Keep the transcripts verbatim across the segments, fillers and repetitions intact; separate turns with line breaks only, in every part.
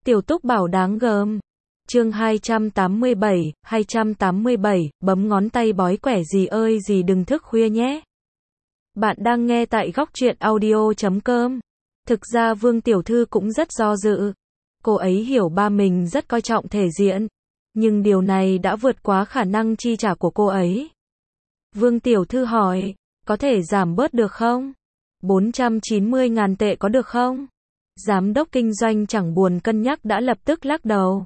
Tiểu Túc bảo đáng gờm. Chương hai trăm tám mươi bảy, hai trăm tám mươi bảy, bấm ngón tay bói quẻ gì ơi gì đừng thức khuya nhé. Bạn đang nghe tại góc truyện audio chấm com. Thực ra Vương Tiểu Thư cũng rất do dự. Cô ấy hiểu ba mình rất coi trọng thể diện, nhưng điều này đã vượt quá khả năng chi trả của cô ấy. Vương Tiểu Thư hỏi, có thể giảm bớt được không? bốn trăm chín mươi ngàn tệ có được không? Giám đốc kinh doanh chẳng buồn cân nhắc đã lập tức lắc đầu.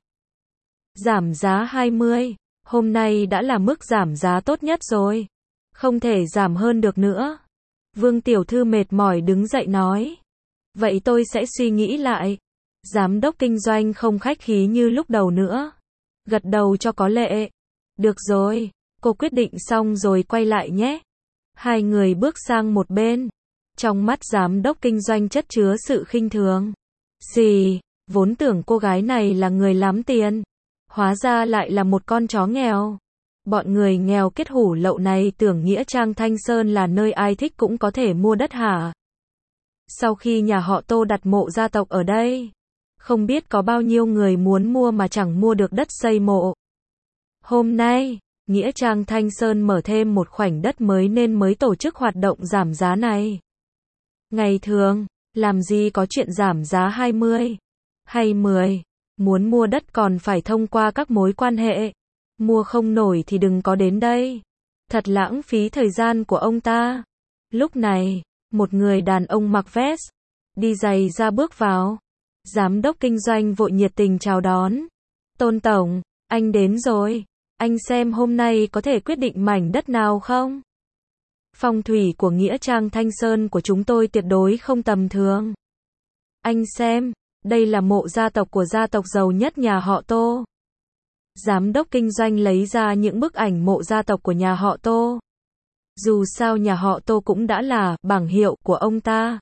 Giảm giá hai mươi, hôm nay đã là mức giảm giá tốt nhất rồi. Không thể giảm hơn được nữa. Vương Tiểu Thư mệt mỏi đứng dậy nói. Vậy tôi sẽ suy nghĩ lại. Giám đốc kinh doanh không khách khí như lúc đầu nữa. Gật đầu cho có lệ. Được rồi, cô quyết định xong rồi quay lại nhé. Hai người bước sang một bên. Trong mắt giám đốc kinh doanh chất chứa sự khinh thường. Xì, vốn tưởng cô gái này là người lắm tiền. Hóa ra lại là một con chó nghèo. Bọn người nghèo kết hủ lậu này tưởng Nghĩa Trang Thanh Sơn là nơi ai thích cũng có thể mua đất hả? Sau khi nhà họ Tô đặt mộ gia tộc ở đây, không biết có bao nhiêu người muốn mua mà chẳng mua được đất xây mộ. Hôm nay, Nghĩa Trang Thanh Sơn mở thêm một khoảnh đất mới nên mới tổ chức hoạt động giảm giá này. Ngày thường, làm gì có chuyện giảm giá hai mươi hay mười, muốn mua đất còn phải thông qua các mối quan hệ. Mua không nổi thì đừng có đến đây. Thật lãng phí thời gian của ông ta. Lúc này, một người đàn ông mặc vest, đi giày ra bước vào. Giám đốc kinh doanh vội nhiệt tình chào đón. Tôn Tổng, anh đến rồi. Anh xem hôm nay có thể quyết định mảnh đất nào không? Phong thủy của Nghĩa Trang Thanh Sơn của chúng tôi tuyệt đối không tầm thường. Anh xem, đây là mộ gia tộc của gia tộc giàu nhất nhà họ Tô. Giám đốc kinh doanh lấy ra những bức ảnh mộ gia tộc của nhà họ Tô. Dù sao nhà họ Tô cũng đã là bảng hiệu của ông ta.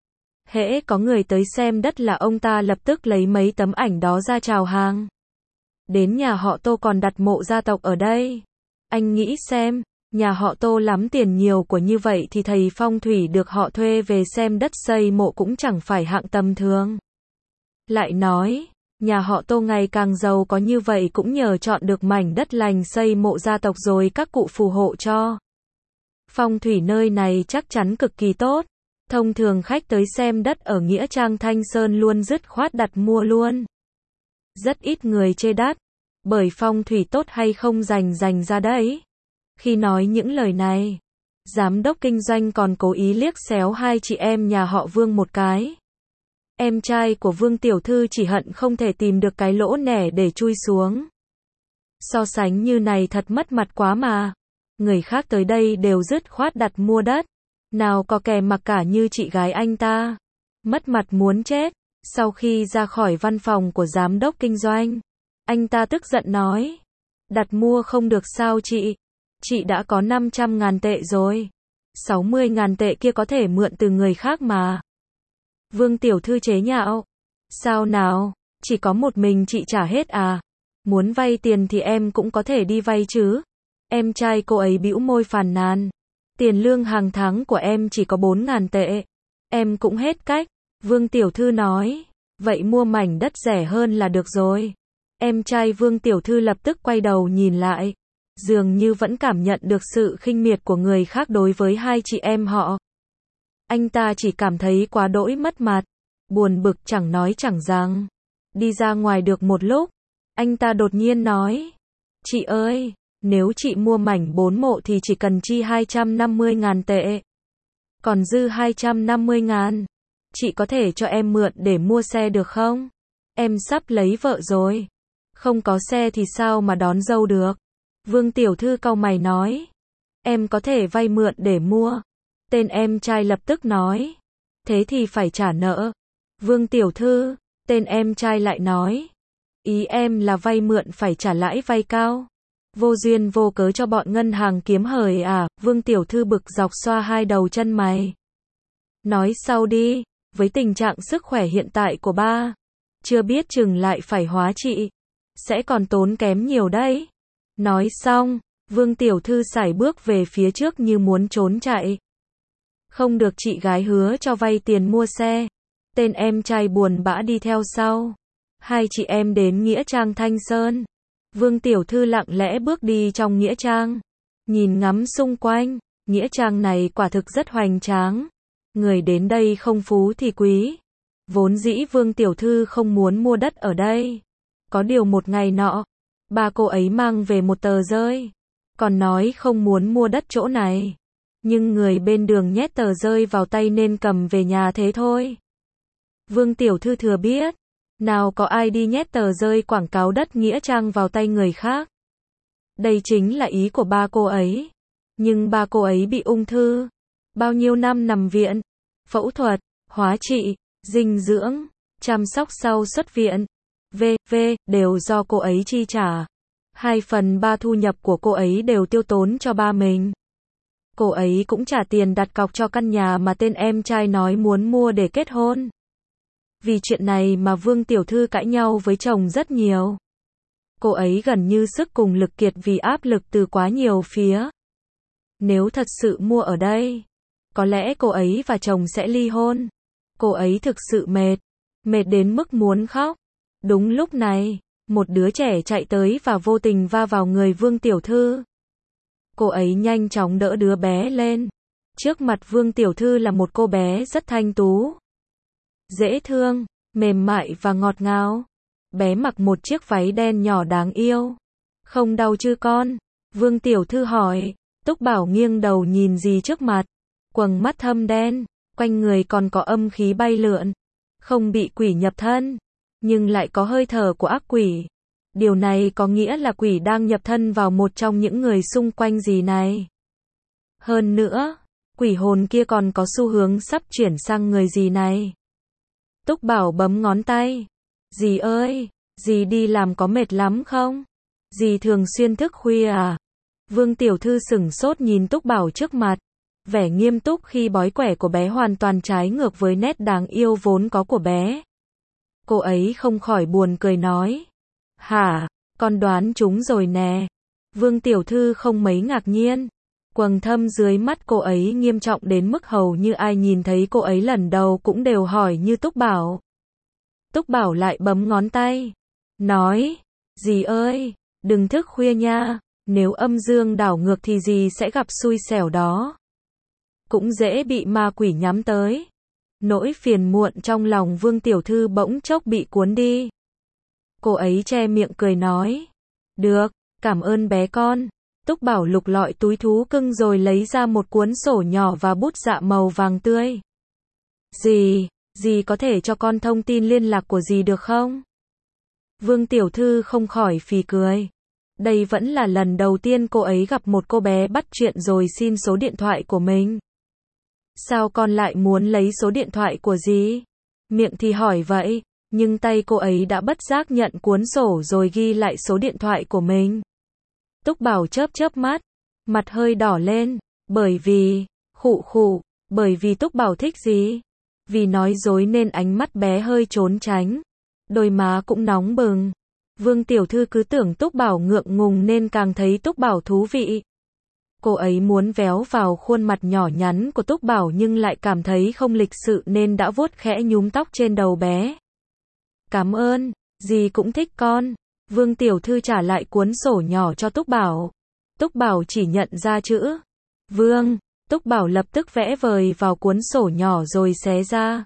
Hễ có người tới xem đất là ông ta lập tức lấy mấy tấm ảnh đó ra chào hàng. Đến nhà họ Tô còn đặt mộ gia tộc ở đây. Anh nghĩ xem, nhà họ Tô lắm tiền nhiều của như vậy thì thầy phong thủy được họ thuê về xem đất xây mộ cũng chẳng phải hạng tầm thường. Lại nói, nhà họ Tô ngày càng giàu có như vậy cũng nhờ chọn được mảnh đất lành xây mộ gia tộc rồi các cụ phù hộ cho. Phong thủy nơi này chắc chắn cực kỳ tốt. Thông thường khách tới xem đất ở Nghĩa Trang Thanh Sơn luôn dứt khoát đặt mua luôn. Rất ít người chê đắt, bởi phong thủy tốt hay không dành dành ra đấy. Khi nói những lời này, giám đốc kinh doanh còn cố ý liếc xéo hai chị em nhà họ Vương một cái. Em trai của Vương Tiểu Thư chỉ hận không thể tìm được cái lỗ nẻ để chui xuống. So sánh như này thật mất mặt quá mà. Người khác tới đây đều dứt khoát đặt mua đất. Nào có kẻ mặc cả như chị gái anh ta. Mất mặt muốn chết. Sau khi ra khỏi văn phòng của giám đốc kinh doanh, anh ta tức giận nói. Đặt mua không được sao chị? Chị đã có năm trăm ngàn tệ rồi. sáu mươi ngàn tệ kia có thể mượn từ người khác mà. Vương Tiểu Thư chế nhạo. Sao nào, chỉ có một mình chị trả hết à? Muốn vay tiền thì em cũng có thể đi vay chứ. Em trai cô ấy bĩu môi phàn nàn. Tiền lương hàng tháng của em chỉ có bốn ngàn tệ. Em cũng hết cách. Vương Tiểu Thư nói. Vậy mua mảnh đất rẻ hơn là được rồi. Em trai Vương Tiểu Thư lập tức quay đầu nhìn lại. Dường như vẫn cảm nhận được sự khinh miệt của người khác đối với hai chị em họ. Anh ta chỉ cảm thấy quá đỗi mất mặt. Buồn bực chẳng nói chẳng rằng. Đi ra ngoài được một lúc, anh ta đột nhiên nói. Chị ơi, nếu chị mua mảnh bốn mộ thì chỉ cần chi hai trăm năm mươi ngàn tệ. Còn dư hai trăm năm mươi ngàn. Chị có thể cho em mượn để mua xe được không? Em sắp lấy vợ rồi. Không có xe thì sao mà đón dâu được? Vương Tiểu Thư cau mày nói. Em có thể vay mượn để mua. Tên em trai lập tức nói. Thế thì phải trả nợ. Vương Tiểu Thư, tên em trai lại nói. Ý em là vay mượn phải trả lãi vay cao. Vô duyên vô cớ cho bọn ngân hàng kiếm hời à? Vương Tiểu Thư bực dọc xoa hai đầu chân mày. Nói sau đi, với tình trạng sức khỏe hiện tại của ba, chưa biết chừng lại phải hóa trị. Sẽ còn tốn kém nhiều đấy. Nói xong, Vương Tiểu Thư sải bước về phía trước như muốn trốn chạy. Không được chị gái hứa cho vay tiền mua xe. Tên em trai buồn bã đi theo sau. Hai chị em đến Nghĩa Trang Thanh Sơn. Vương Tiểu Thư lặng lẽ bước đi trong Nghĩa Trang. Nhìn ngắm xung quanh, Nghĩa Trang này quả thực rất hoành tráng. Người đến đây không phú thì quý. Vốn dĩ Vương Tiểu Thư không muốn mua đất ở đây. Có điều một ngày nọ, ba cô ấy mang về một tờ rơi. Còn nói không muốn mua đất chỗ này. Nhưng người bên đường nhét tờ rơi vào tay nên cầm về nhà thế thôi. Vương Tiểu Thư thừa biết. Nào có ai đi nhét tờ rơi quảng cáo đất Nghĩa Trang vào tay người khác. Đây chính là ý của ba cô ấy. Nhưng ba cô ấy bị ung thư. Bao nhiêu năm nằm viện, phẫu thuật, hóa trị, dinh dưỡng, chăm sóc sau xuất viện, vân vân đều do cô ấy chi trả. Hai phần ba thu nhập của cô ấy đều tiêu tốn cho ba mình. Cô ấy cũng trả tiền đặt cọc cho căn nhà mà tên em trai nói muốn mua để kết hôn. Vì chuyện này mà Vương Tiểu Thư cãi nhau với chồng rất nhiều. Cô ấy gần như sức cùng lực kiệt vì áp lực từ quá nhiều phía. Nếu thật sự mua ở đây, có lẽ cô ấy và chồng sẽ ly hôn. Cô ấy thực sự mệt, mệt đến mức muốn khóc. Đúng lúc này, một đứa trẻ chạy tới và vô tình va vào người Vương Tiểu Thư. Cô ấy nhanh chóng đỡ đứa bé lên. Trước mặt Vương Tiểu Thư là một cô bé rất thanh tú, dễ thương, mềm mại và ngọt ngào. Bé mặc một chiếc váy đen nhỏ đáng yêu. Không đau chứ con? Vương Tiểu Thư hỏi. Túc Bảo nghiêng đầu nhìn gì trước mặt. Quầng mắt thâm đen, quanh người còn có âm khí bay lượn. Không bị quỷ nhập thân, nhưng lại có hơi thở của ác quỷ. Điều này có nghĩa là quỷ đang nhập thân vào một trong những người xung quanh gì này. Hơn nữa, quỷ hồn kia còn có xu hướng sắp chuyển sang người gì này. Túc Bảo bấm ngón tay. Dì ơi, dì đi làm có mệt lắm không? Dì thường xuyên thức khuya à? Vương Tiểu Thư sửng sốt nhìn Túc Bảo trước mặt. Vẻ nghiêm túc khi bói quẻ của bé hoàn toàn trái ngược với nét đáng yêu vốn có của bé. Cô ấy không khỏi buồn cười nói. Hả, con đoán chúng rồi nè. Vương Tiểu Thư không mấy ngạc nhiên. Quầng thâm dưới mắt cô ấy nghiêm trọng đến mức hầu như ai nhìn thấy cô ấy lần đầu cũng đều hỏi như Túc Bảo. Túc Bảo lại bấm ngón tay. Nói, dì ơi, đừng thức khuya nha. Nếu âm dương đảo ngược thì dì sẽ gặp xui xẻo đó. Cũng dễ bị ma quỷ nhắm tới. Nỗi phiền muộn trong lòng Vương Tiểu Thư bỗng chốc bị cuốn đi. Cô ấy che miệng cười nói. Được, cảm ơn bé con. Túc Bảo lục lọi túi thú cưng rồi lấy ra một cuốn sổ nhỏ và bút dạ màu vàng tươi. Dì, dì có thể cho con thông tin liên lạc của dì được không? Vương Tiểu Thư không khỏi phì cười. Đây vẫn là lần đầu tiên cô ấy gặp một cô bé bắt chuyện rồi xin số điện thoại của mình. Sao con lại muốn lấy số điện thoại của dì? Miệng thì hỏi vậy, nhưng tay cô ấy đã bất giác nhận cuốn sổ rồi ghi lại số điện thoại của mình. Túc Bảo chớp chớp mắt, mặt hơi đỏ lên, bởi vì, khụ khụ, bởi vì Túc Bảo thích gì? Vì nói dối nên ánh mắt bé hơi trốn tránh, đôi má cũng nóng bừng. Vương Tiểu Thư cứ tưởng Túc Bảo ngượng ngùng nên càng thấy Túc Bảo thú vị. Cô ấy muốn véo vào khuôn mặt nhỏ nhắn của Túc Bảo nhưng lại cảm thấy không lịch sự nên đã vuốt khẽ nhúm tóc trên đầu bé. Cảm ơn, dì cũng thích con. Vương Tiểu Thư trả lại cuốn sổ nhỏ cho Túc Bảo. Túc Bảo chỉ nhận ra chữ Vương. Túc Bảo lập tức vẽ vời vào cuốn sổ nhỏ rồi xé ra.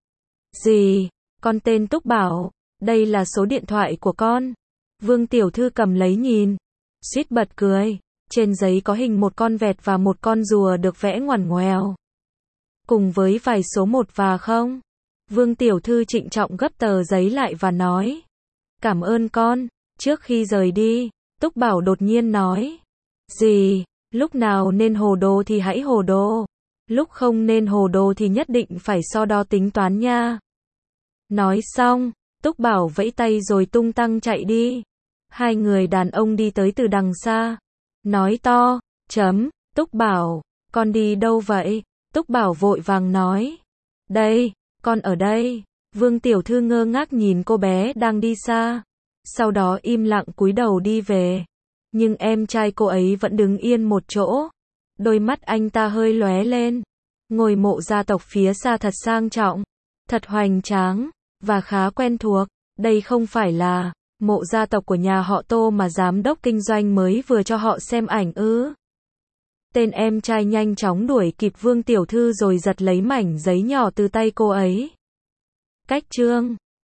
Dì, con tên Túc Bảo. Đây là số điện thoại của con. Vương Tiểu Thư cầm lấy nhìn. Suýt bật cười. Trên giấy có hình một con vẹt và một con rùa được vẽ ngoằn ngoèo. Cùng với vài số một và không. Vương Tiểu Thư trịnh trọng gấp tờ giấy lại và nói. Cảm ơn con. Trước khi rời đi, Túc Bảo đột nhiên nói. Dì, lúc nào nên hồ đồ thì hãy hồ đồ. Lúc không nên hồ đồ thì nhất định phải so đo tính toán nha. Nói xong, Túc Bảo vẫy tay rồi tung tăng chạy đi. Hai người đàn ông đi tới từ đằng xa. Nói to, chấm, Túc Bảo, con đi đâu vậy? Túc Bảo vội vàng nói. Đây, con ở đây. Vương Tiểu Thư ngơ ngác nhìn cô bé đang đi xa. Sau đó im lặng cúi đầu đi về. Nhưng em trai cô ấy vẫn đứng yên một chỗ. Đôi mắt anh ta hơi lóe lên. Ngôi mộ gia tộc phía xa thật sang trọng, thật hoành tráng, và khá quen thuộc. Đây không phải là mộ gia tộc của nhà họ Tô mà giám đốc kinh doanh mới vừa cho họ xem ảnh ư? Tên em trai nhanh chóng đuổi kịp Vương tiểu thư rồi giật lấy mảnh giấy nhỏ từ tay cô ấy. Cách chương